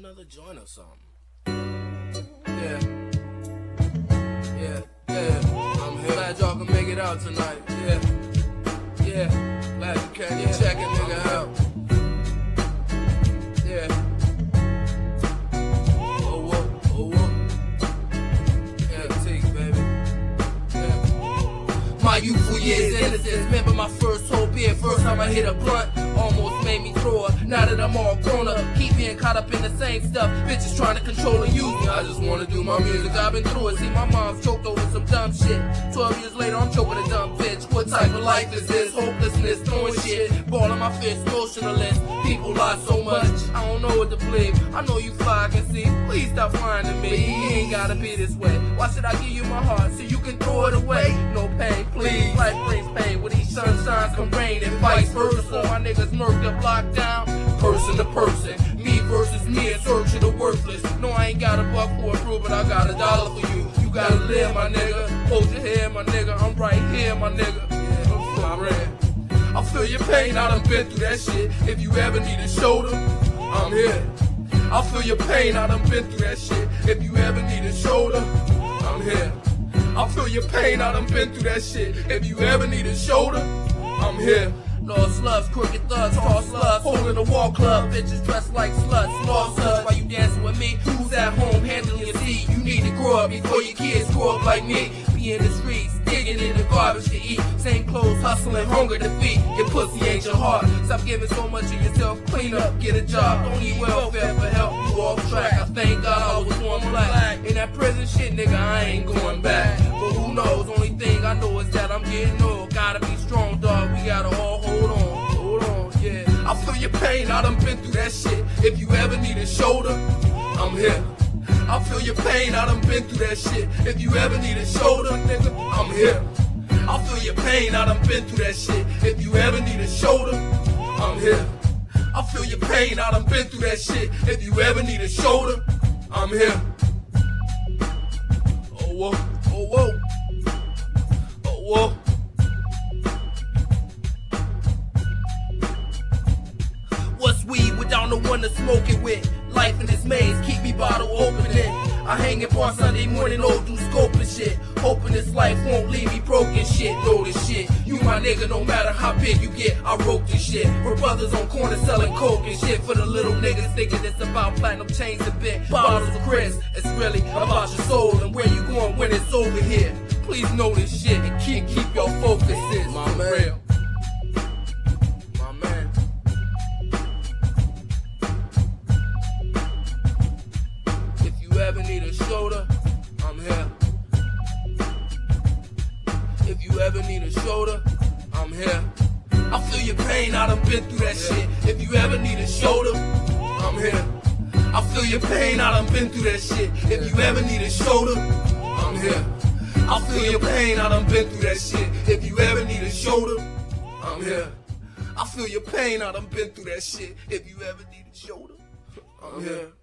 another joint or something. Yeah. I'm here. Glad y'all can make it out tonight. Yeah. Glad you can. Yeah. Check a nigga out. Yeah. Oh, whoa. Yeah, take, baby. Yeah. My youthful years, innocence. Remember my first whole beer. First time I hit a blunt. Almost made me throw her. Now that I'm all grown up, keep being caught up in the same stuff. Bitches trying to control and use me. I just wanna do my music. I've been through it. See, my mom's choked over some dumb shit. 12 years later, I'm choking a dumb bitch. What type of life is this? Hopelessness, throwing shit, balling my fist, motionless. People lie so much, I don't know what to believe. I know you fly, I can see. Please stop lying to me. You ain't gotta be this way. Why should I give you my heart so you can throw it away? No pain, please. Life brings pain. With each sunshine come rain and vice versa. My niggas murked up, locked down, person to person. Me versus me in search of the worthless. No, I ain't got a buck for a proof, but I got $1 for you. You gotta live, my nigga. Hold your head, my nigga. I'm right here, my nigga. Yeah, I'm for real. I feel your pain, I done been through that shit. If you ever need a shoulder, I'm here. I feel your pain, I done been through that shit. If you ever need a shoulder, I'm here. I feel your pain, I done been through that shit. If you ever need a shoulder, I'm here. Lost sluts, crooked thugs, tall sluts, holding the wall club, bitches dressed like sluts, lost sluts. While you dancing with me, who's at home handling your seed? You need to grow up before your kids grow up like me. Be in the streets, digging in the garbage to eat. Same clothes, hustling, hunger to feed. Your pussy ain't your heart. Stop giving so much of yourself. Clean up, get a job. Don't need welfare for help. You off track. I thank God I was born black. In that prison shit, nigga, I ain't going back. But who knows? Only thing I know is that I'm getting old. Gotta be strong, dog. We gotta all hold on. Yeah. I feel your pain. I done been through that shit. If you ever need a shoulder, I'm here. I feel your pain, I done been through that shit. If you ever need a shoulder, nigga, I'm here. I feel your pain, I done been through that shit. If you ever need a shoulder, I'm here. I feel your pain, I done been through that shit. If you ever need a shoulder, I'm here. Oh whoa, oh whoa, oh whoa. What's weed without no one to smoke it with? Life in this maze, keep me bottle opening. I hang it on Sunday morning, old do scope and shit. Hoping this life won't leave me broken shit. Know this shit, you my nigga no matter how big you get. I wrote this shit for brothers on corner selling coke and shit. For the little niggas thinking it's about platinum chains and bit bottles of Chris. It's really about your soul and where you going when it's over here. Please know this shit and keep your focuses. My man. Real. Ever need a shoulder, I'm here. If you ever need a shoulder, I'm here. I feel your pain, I done been through that shit. If you ever need a shoulder, I'm here. I feel your pain, I done been through that shit. If you ever need a shoulder, I'm here. I feel your pain, I done been through that shit. If you ever need a shoulder, I'm here. I feel your pain, I done been through that shit. If you ever need a shoulder, I'm here.